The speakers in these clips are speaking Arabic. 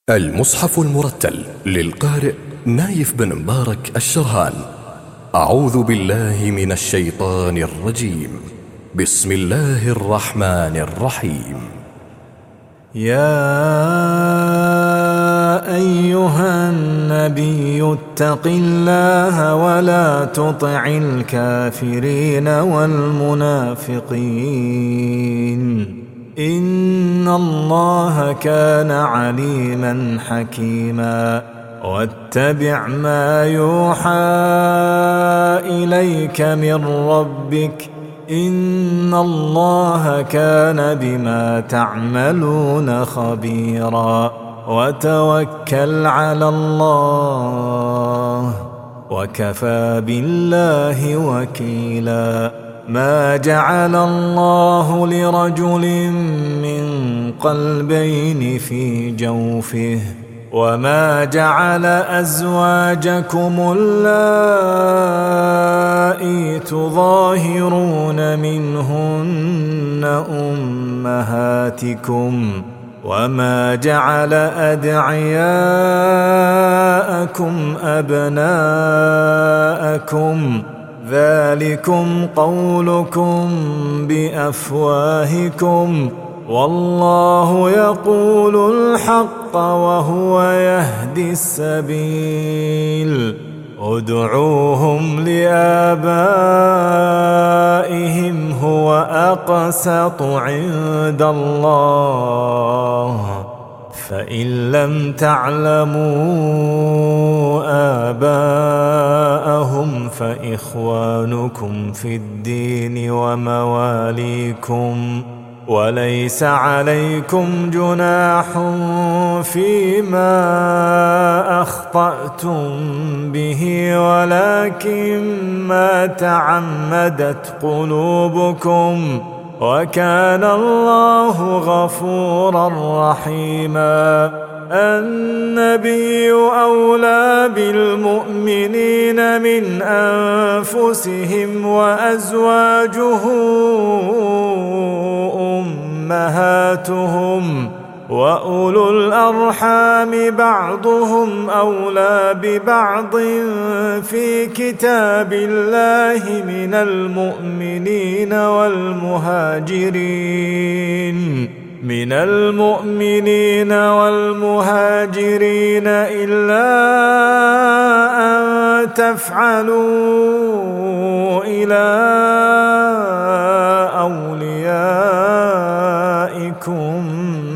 المصحف المرتل للقارئ نايف بن مبارك الشرهان. أعوذ بالله من الشيطان الرجيم. بسم الله الرحمن الرحيم. يا أيها النبي اتق الله ولا تطع الكافرين والمنافقين إن الله كان عليما حكيما. واتبع ما يوحى إليك من ربك إن الله كان بما تعملون خبيرا. وتوكل على الله وكفى بالله وكيلا. ما جعل الله لرجل من قلبين في جوفه وما جعل أزواجكم اللائي تظاهرون منهن أمهاتكم وما جعل أدعياءكم أبناءكم ذلكم قولكم بأفواهكم والله يقول الحق وهو يهدي السبيل. ادعوهم لآبائهم هو أقسط عند الله فإن لم تعلموا آباءهم فإخوانكم في الدين ومواليكم وليس عليكم جناح فيما أخطأتم به ولكن ما تعمدت قلوبكم وكان الله غفورا رحيما. النبي أولى بالمؤمنين من أنفسهم وأزواجه أمهاتهم وأولو الأرحام بعضهم أولى ببعض في كتاب الله من المؤمنين والمهاجرين إلا أن تفعلوا إلى أوليائكم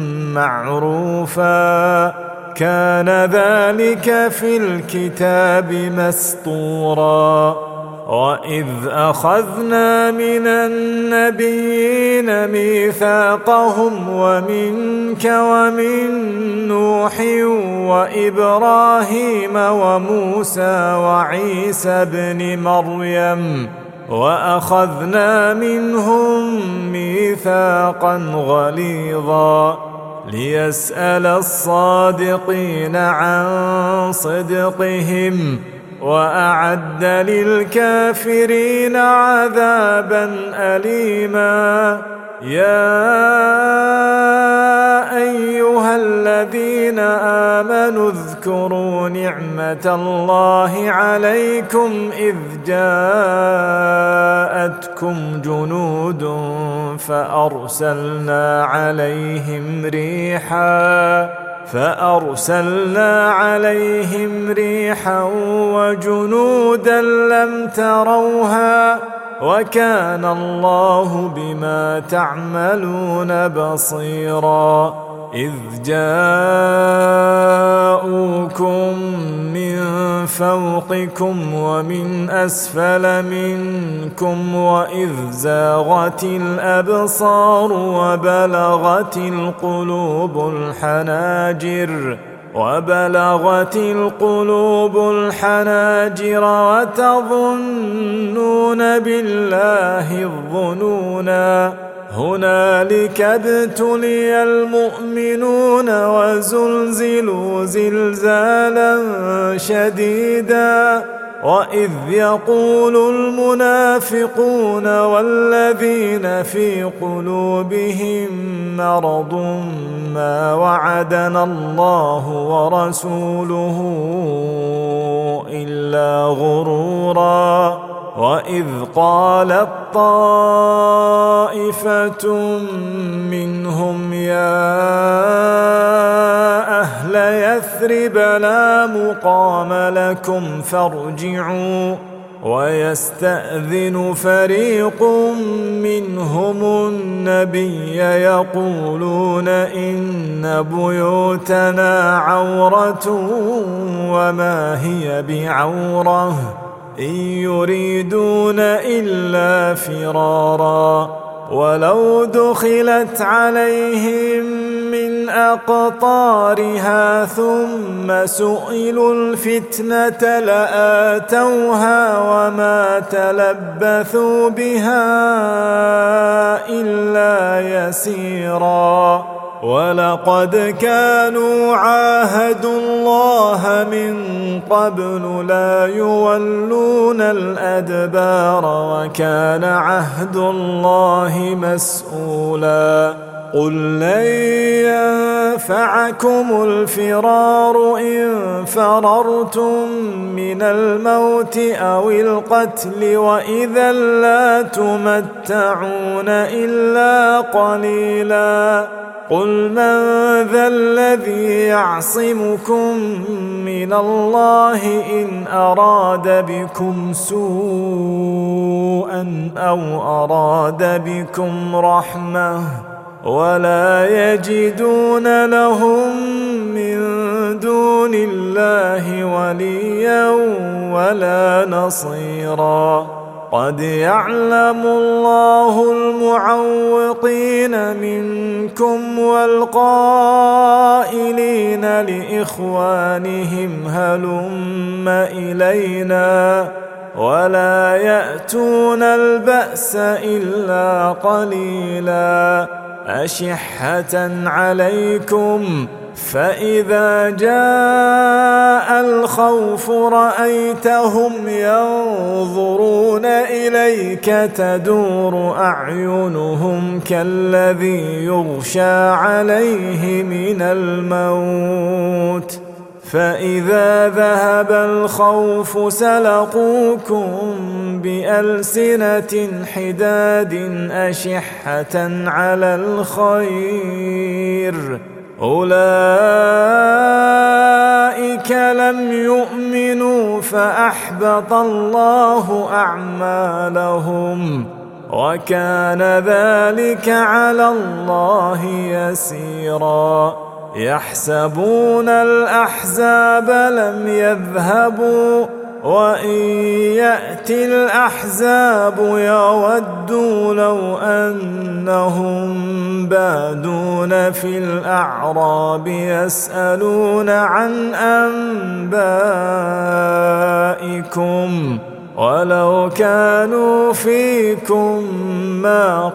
معروفا كان ذلك في الكتاب مسطورا. وإذ أخذنا من النبيين ميثاقهم ومنك ومن نوح وإبراهيم وموسى وعيسى ابن مريم وأخذنا منهم ميثاقا غليظا ليسأل الصادقين عن صدقهم وأعد للكافرين عذابا أليما. يا أيها الذين آمنوا اذكروا نعمة الله عليكم إذ جاءتكم جنود فأرسلنا عليهم ريحا وجنودا لم تروها وكان الله بما تعملون بصيرا. إذ جاءوكم من فوقكم ومن أسفل منكم وإذ زاغت الأبصار وبلغت القلوب الحناجر وتظنون بالله الظنونا. هنالك ابتلي المؤمنون وزلزلوا زلزالا شديدا وإذ يقول المنافقون والذين في قلوبهم مرض ما وعدنا الله ورسوله إلا غرورا وإذ قالت طائفة منهم يا أهل يثرب لا مقام لكم فارجعوا ويستأذن فريق منهم النبي يقولون إن بيوتنا عورة وما هي بعورة إن يريدون إلا فرارا ولو دخلت عليهم من أقطارها ثم سئلوا الفتنة لآتوها وما تلبثوا بها إلا يسيرا ولقد كانوا عاهدوا الله من قبل لا يولون الأدبار وكان عهد الله مسؤولا قل لن ينفعكم الفرار إن فررتم من الموت أو القتل وإذا لا تمتعون إلا قليلا قل من ذا الذي يعصمكم من الله إن أراد بكم سوءا أو أراد بكم رحمة ولا يجدون لهم من دون الله وليا ولا نصيرا قد يعلم الله المعوقين منكم والقائلين لإخوانهم هلم إلينا ولا يأتون البأس إلا قليلا أشحة عليكم فإذا جاء الخوف رأيتهم ينظرون إليك تدور أعينهم كالذي يغشى عليه من الموت فإذا ذهب الخوف سلقوكم بألسنة حداد أشحة على الخير أولئك لم يؤمنوا فأحبط الله أعمالهم وكان ذلك على الله يسيرا يحسبون الأحزاب لم يذهبوا وإن يأتي الأحزاب يودوا لو أنهم بادون في الأعراب يسألون عن أنبائكم ولو كانوا فيكم ما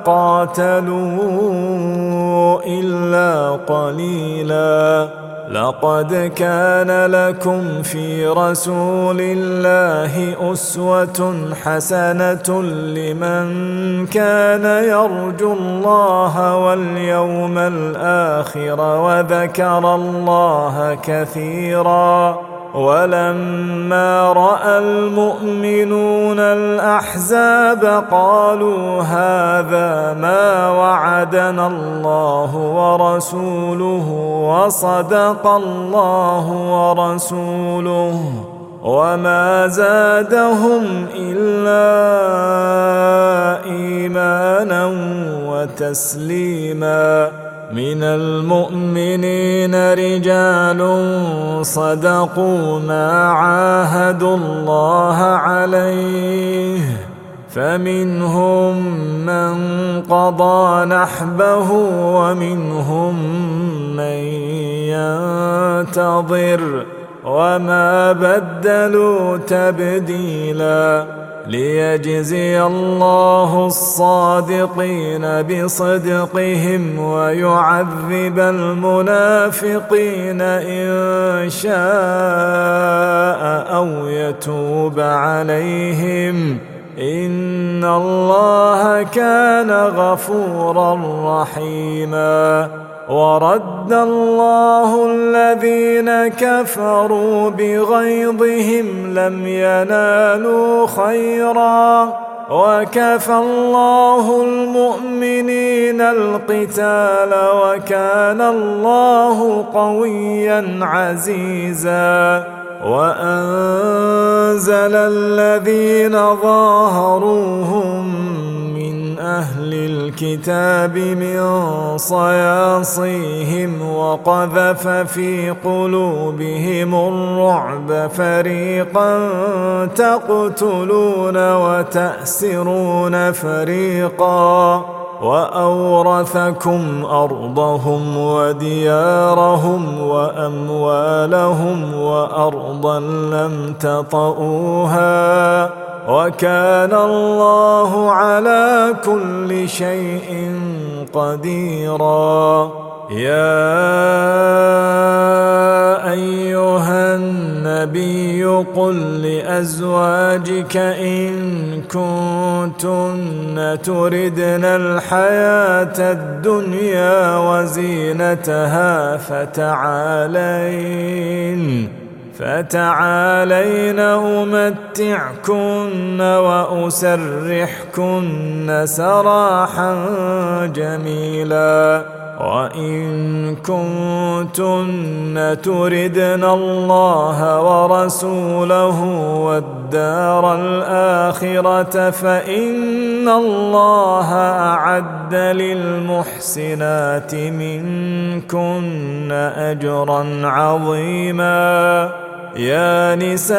قاتلوا إلا قليلا لقد كان لكم في رسول الله أسوة حسنة لمن كان يرجو الله واليوم الآخر وذكر الله كثيرا ولما رأى المؤمنون الأحزاب قالوا هذا ما وعدنا الله ورسوله وصدق الله ورسوله وما زادهم إلا إيمانا وتسليما من المؤمنين رجال صدقوا ما عاهدوا الله عليه فمنهم من قضى نحبه ومنهم من ينتظر وما بدلوا تبديلا ليجزي الله الصادقين بصدقهم ويعذب المنافقين إن شاء أو يتوب عليهم إن الله كان غفورا رحيما. ورد الله الذين كفروا بغيظهم لم ينالوا خيرا وكفى الله المؤمنين القتال وكان الله قويا عزيزا. وأنزل الذين ظاهروهم من أهل الكتاب من صياصيهم وقذف في قلوبهم الرعب فريقا تقتلون وتأسرون فريقا وأورثكم أرضهم وديارهم وأموالهم وأرضا لم تطئوها وكان الله على كل شيء قديرا. يا أيها النبي قل لأزواجك إن كنتن تردن الحياة الدنيا وزينتها فتعالين أمتعكن وأسرحكن سراحا جميلا. وإن كنتن تردن الله ورسوله والدار الآخرة فإن الله أعد للمحسنات منكن أجرا عظيما. يا نساء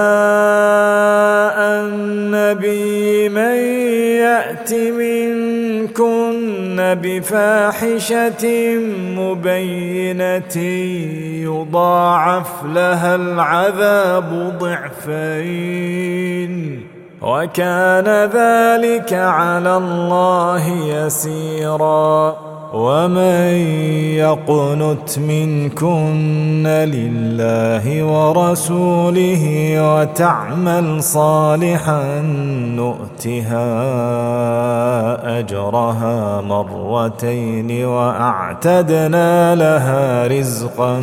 النبي من يأت منكن بفاحشة مبينة يضاعف لها العذاب ضعفين وكان ذلك على الله يسيرا. ومن يقنت منكن لله ورسوله وتعمل صالحا نؤتها أجرها مرتين وأعتدنا لها رزقا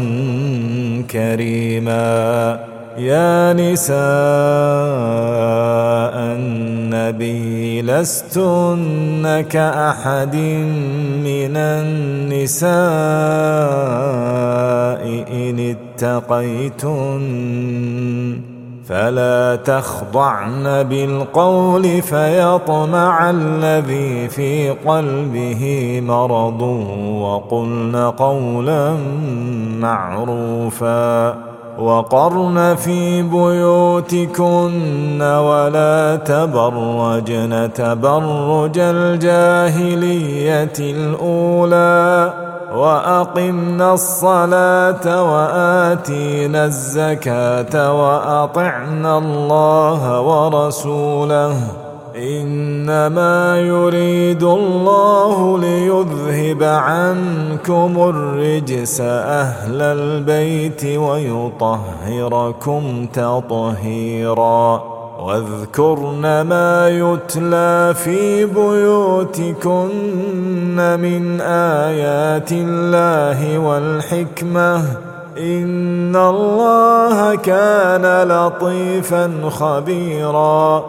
كريما. يا نساء النبي لستن كأحد من النساء إن اتقيتن فلا تخضعن بالقول فيطمع الذي في قلبه مرض وقلن قولا معروفا. وقرن في بيوتكن ولا تبرجن تبرج الجاهلية الأولى وأقمنا الصلاة وآتينا الزكاة وأطعنا الله ورسوله إنما يريد الله ليذهب عنكم الرجس أهل البيت ويطهركم تطهيرا. واذكرن ما يتلى في بيوتكن من آيات الله والحكمة إن الله كان لطيفا خبيرا.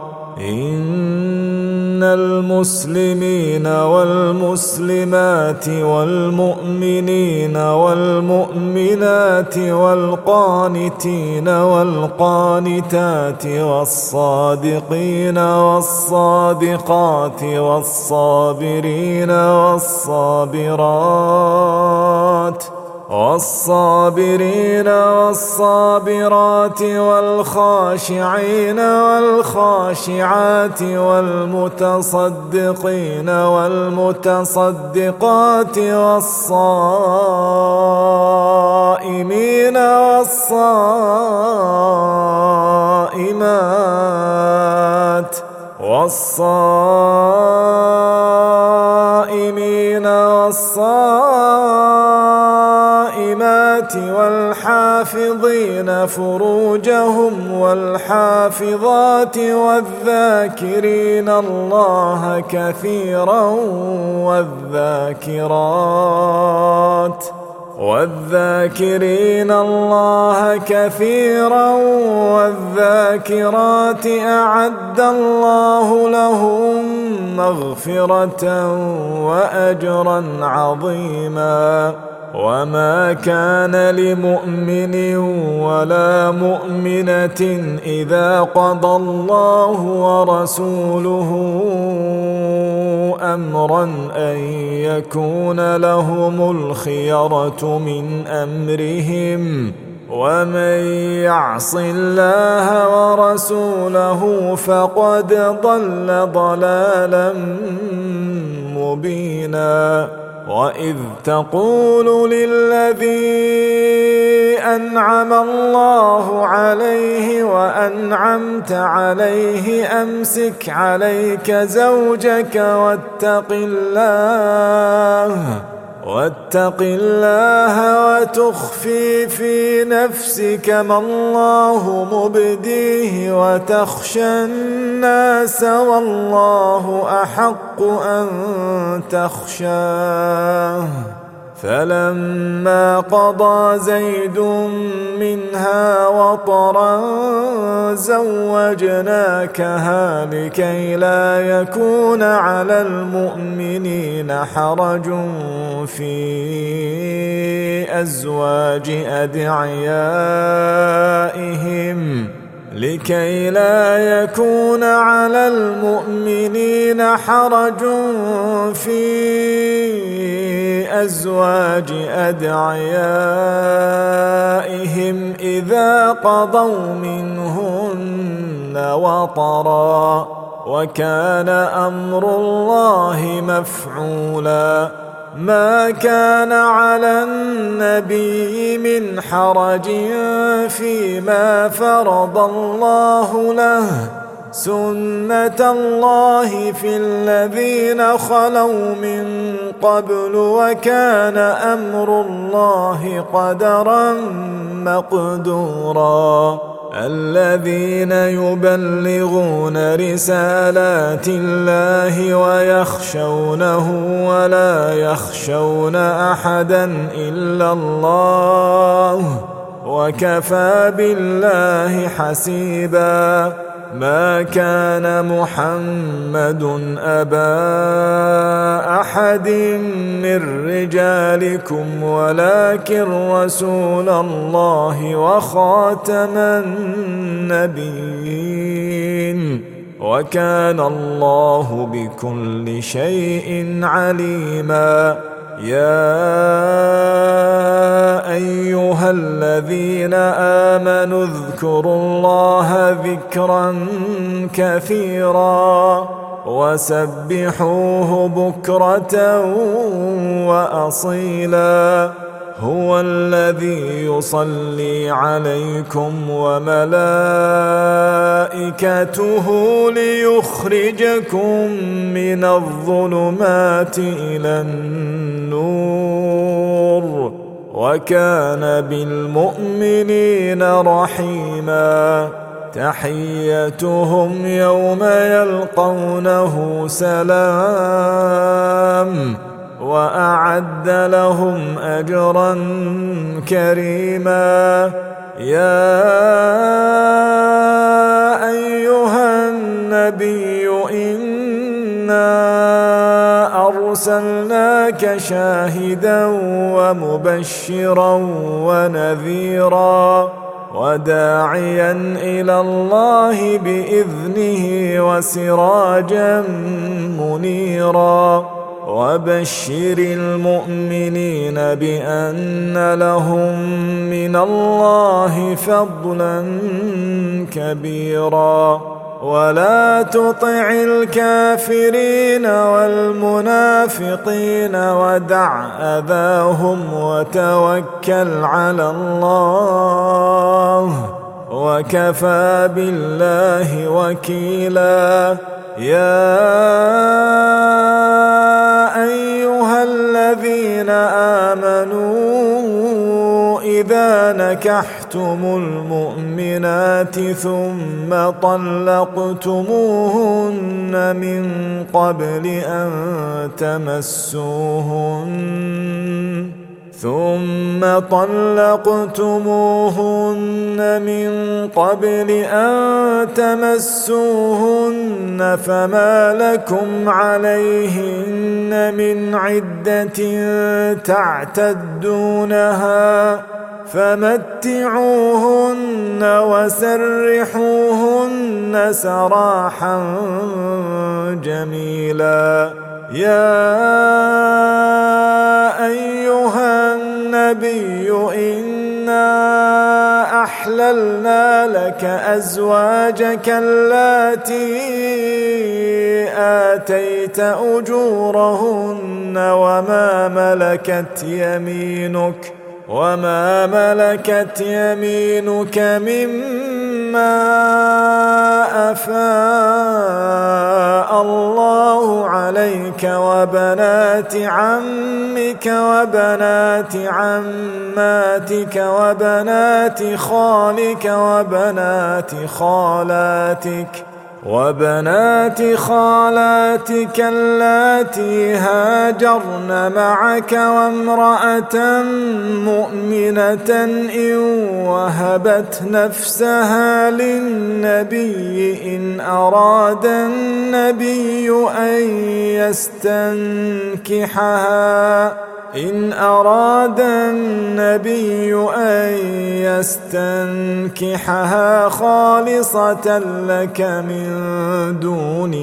إن المسلمين والمسلمات والمؤمنين والمؤمنات والقانتين والقانتات والصادقين والصادقات والصابرين والصابرات والخاشعين والخاشعات والمتصدقين والمتصدقات والصائمين والصائمات والصائمين والصائمات والحافظين فروجهم والحافظات والذاكرين الله كثيرا والذاكرين الله كثيرا والذاكرات أعد الله لهم مغفرة وأجرا عظيما. وما كان لمؤمن ولا مؤمنة إذا قضى الله ورسوله أمرا أن يكون لهم الخيرة من أمرهم، ومن يعص الله ورسوله فقد ضل ضلالا مبينا. وإذ تقول للذي أنعم الله عليه وأنعمت عليه أمسك عليك زوجك واتق الله وتخفي في نفسك ما الله مبديه وتخشى الناس والله أحق أن تخشاه. فلما قضى زيد منها وطرا زوجناكها لكي لا يكون على المؤمنين حرج في أزواج أدعيائهم إذا قضوا منهن وطرا، وكان أمر الله مفعولا. ما كان على النبي من حرج فيما فرض الله له، سنة الله في الذين خلوا من قبل، وكان أمر الله قدرا مقدورا. الذين يبلغون رسالات الله ويخشونه ولا يخشون أحدا إلا الله، وكفى بالله حسيبا. ما كان محمد أبا أحد من رجالكم ولكن رسول الله وخاتم النبيين، وكان الله بكل شيء عليما. يا أيها الذين آمنوا اذكروا الله ذكرا كثيرا وسبحوه بكرة وأصيلا. هو الذي يصلي عليكم وملائكته ليخرجكم من الظلمات إلى النور، وكان بالمؤمنين رحيما. تحيتهم يوم يلقونه سلام، وأعد لهم أجرا كريما. يا أيها النبي إنا أرسلناك شاهدا ومبشرا ونذيرا وداعيا إلى الله بإذنه وسراجا منيرا. وبشر المؤمنين بأن لهم من الله فضلا كبيرا. ولا تطع الكافرين والمنافقين ودع أذاهم وتوكل على الله، وكفى بالله وكيلا. يا أيها الذين آمنوا إذا نكحتم المؤمنات ثم طلقتموهن من قبل أن تمسوهن فما لكم عليهن من عدة تعتدونها فمتعوهن وسرحوهن سراحا جميلا. يا أيها النبي إنا أحللنا لك أزواجك اللاتي آتيت أجورهن وما ملكت يمينك مما أفاء الله عليك وبنات عمك وبنات عماتك وبنات خالك وبنات خالاتك اللاتي هاجرن معك وامرأة مؤمنة إن وهبت نفسها للنبي إن أراد النبي أن يستنكحها خالصة لك من دون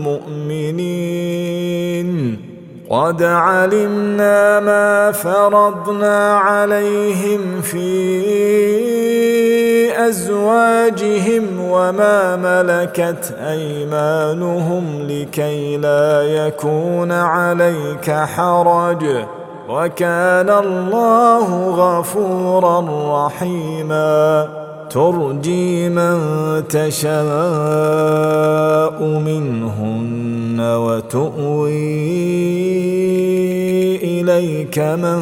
المؤمنين. قد علمنا ما فرضنا عليهم في أزواجهم وما ملكت أيمانهم لكي لا يكون عليك حرج وكان الله غفورا رحيما. ترجي من تشاء منهن وتؤوي إليك من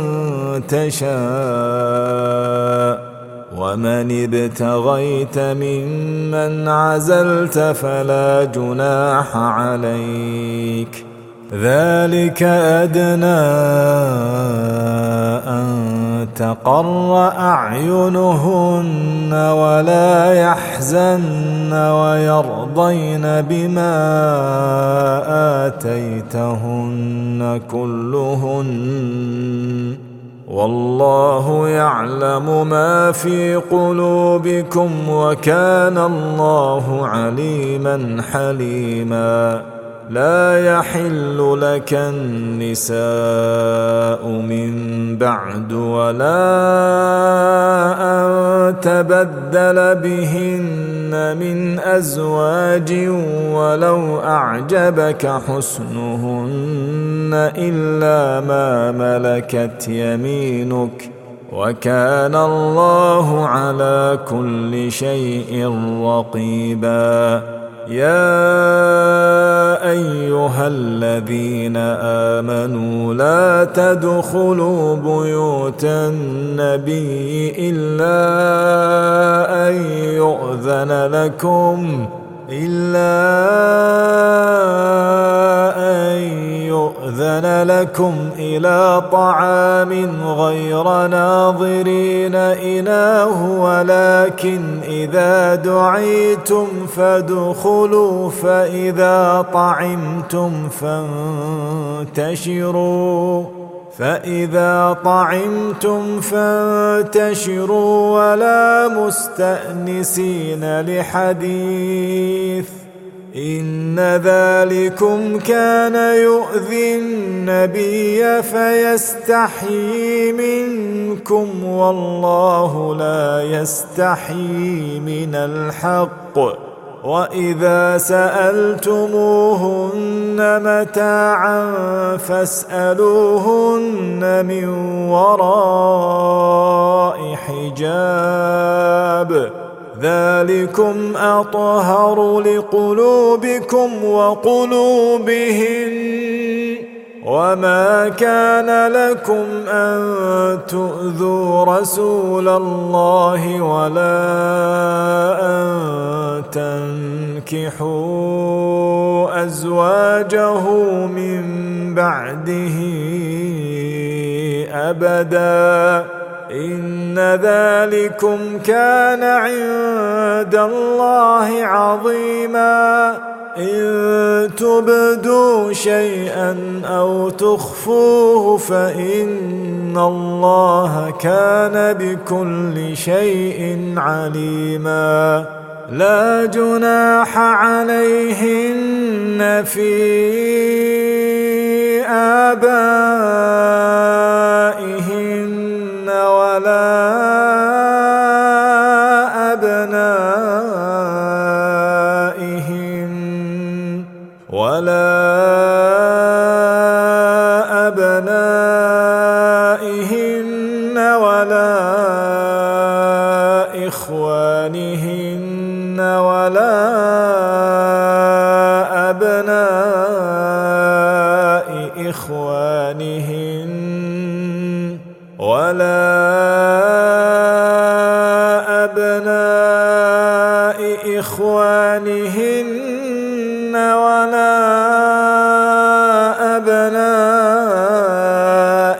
تشاء ومن ابتغيت ممن عزلت فلا جناح عليك. ذلك أدنى أن تقر أعينهن ولا يحزن ويرضين بما آتيتهن كلهن والله يعلم ما في قلوبكم وكان الله عليما حليما. لا يحل لك النساء من بعد ولا أن تبدل بهن من أزواج ولو أعجبك حسنهن إلا ما ملكت يمينك وكان الله على كل شيء رقيبا. يا أيها الذين آمنوا لا تدخلوا بيوت النبي إلا أن يؤذن لكم إلى طعام غير ناظرين إناه ولكن إذا دعيتم فادخلوا فإذا طعمتم فانتشروا ولا مستأنسين لحديث إن ذلكم كان يؤذي النبي فيستحيي منكم والله لا يستحيي من الحق. وإذا سألتموهن متاعا فاسألوهن من وراء حجاب ذلكم أطهر لقلوبكم وقلوبهن وما كان لكم أن تؤذوا رسول الله ولا أن تنكحوا أزواجه من بعده أبدا إن ذلكم كان عند الله عظيما إن تبدوا شيئا أو تخفوه فإن الله كان بكل شيء عليما لا جناح عليهن في آبائهن ولا أبنائهن ولا إخوانهن ولا أبناء إخوانهن ولا أبناء إخوانهن ولا أبناء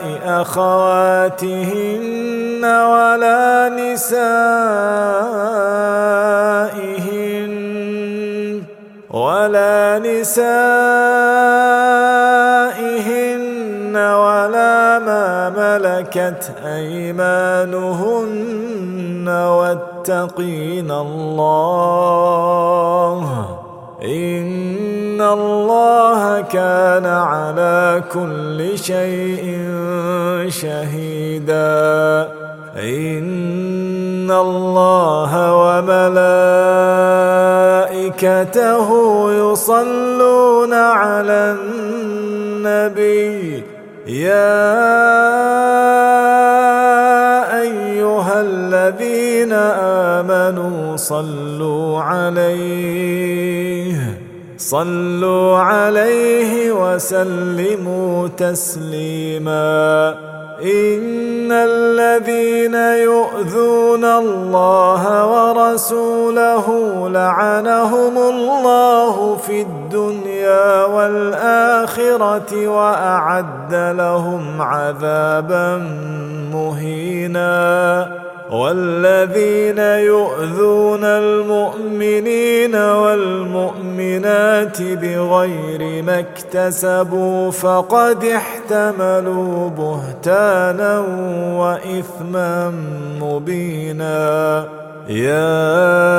أخواتهن ولا نسائهن ولا ما ملكت أيمانهن واتقين الله إن الله كان على كل شيء شهيدا إن الله وملائكته يصلون على النبي يا أيها الذين آمنوا صلوا عليه وسلموا تسليما إن الذين يؤذون الله ورسوله لعنهم الله في الدنيا والآخرة وأعد لهم عذابا مهينا والذين يؤذون المؤمنين والمؤمنات بغير ما اكتسبوا فقد احتملوا بهتانا وإثما مبينا يا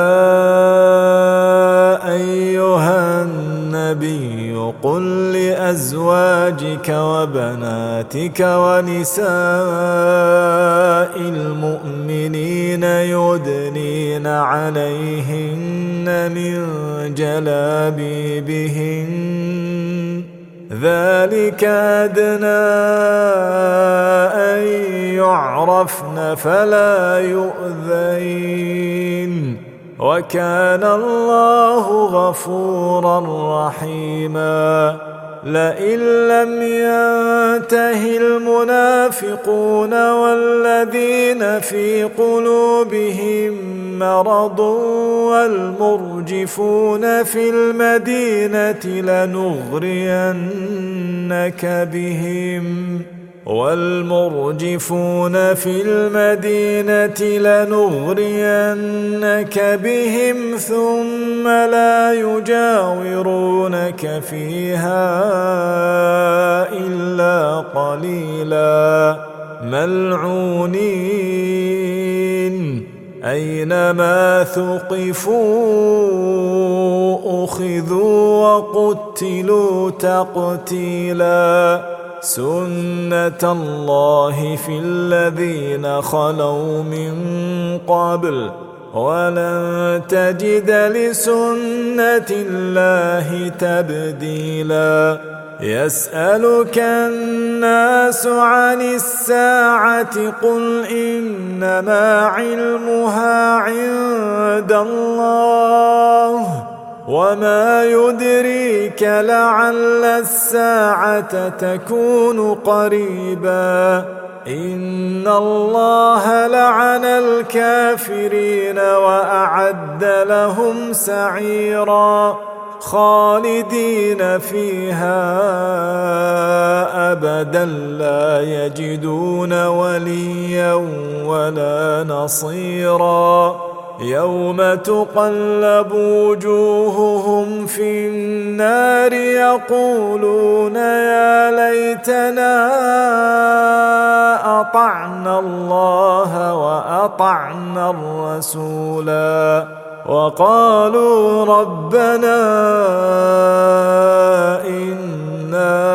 أيها النبي قل لأزواجك وبناتك ونساء المؤمنين يدنين عليهن من جلابيبهن ذلك أدنى أن يعرفن فلا يؤذين وكان الله غفورا رحيما لئن لم ينته المنافقون والذين في قلوبهم مرض والمرجفون في المدينة لنغرينك بهم ثم لا يجاورونك فيها إلا قليلا ملعونين أينما ثقفوا أخذوا وقتلوا تقتيلا سنة الله في الذين خلوا من قبل ولن تجد لسنة الله تبديلا يسألك الناس عن الساعة قل إنما علمها عند عند الله وما يدريك لعل الساعة تكون قريبا إن الله لعن الكافرين وأعد لهم سعيرا خالدين فيها أبدا لا يجدون وليا ولا نصيرا يوم تقلب وجوههم في النار يقولون يا ليتنا أطعنا الله وأطعنا الرسولا وقالوا ربنا إنا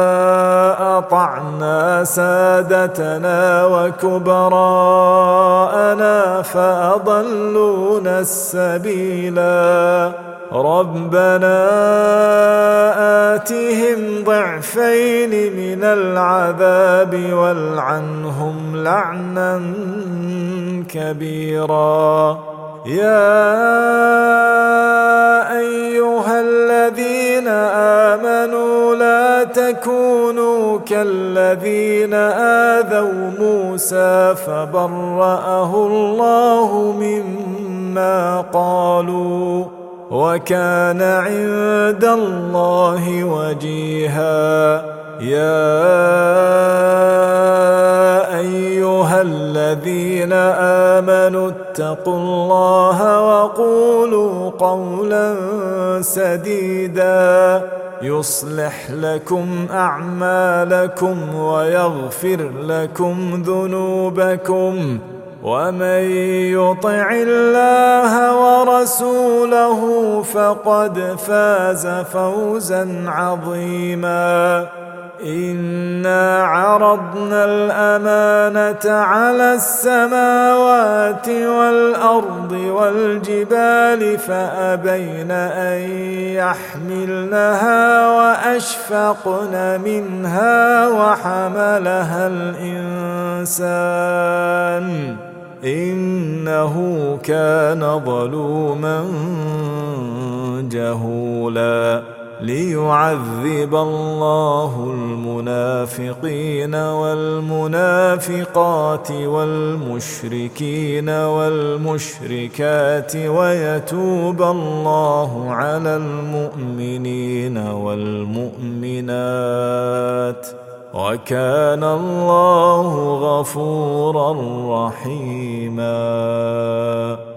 أطعنا سادتنا وكبراءنا فأضلونا السبيلا ربنا آتهم ضعفين من العذاب والعنهم لعنا كبيرا يا أيها الذين آمنوا لا تكونوا كالذين آذوا موسى فبرأه الله مما قالوا وكان عند الله وجيها يا أيها الذين آمنوا اتقوا الله وقولوا قولا سديدا يصلح لكم أعمالكم ويغفر لكم ذنوبكم ومن يطع الله ورسوله فقد فاز فوزا عظيما إنا عرضنا الأمانة على السماوات والأرض والجبال فأبين أن يحملنها وأشفقن منها وحملها الإنسان إنه كان ظلوما جهولا ليعذب الله المنافقين والمنافقات والمشركين والمشركات ويتوب الله على المؤمنين والمؤمنات وكان الله غفورا رحيما.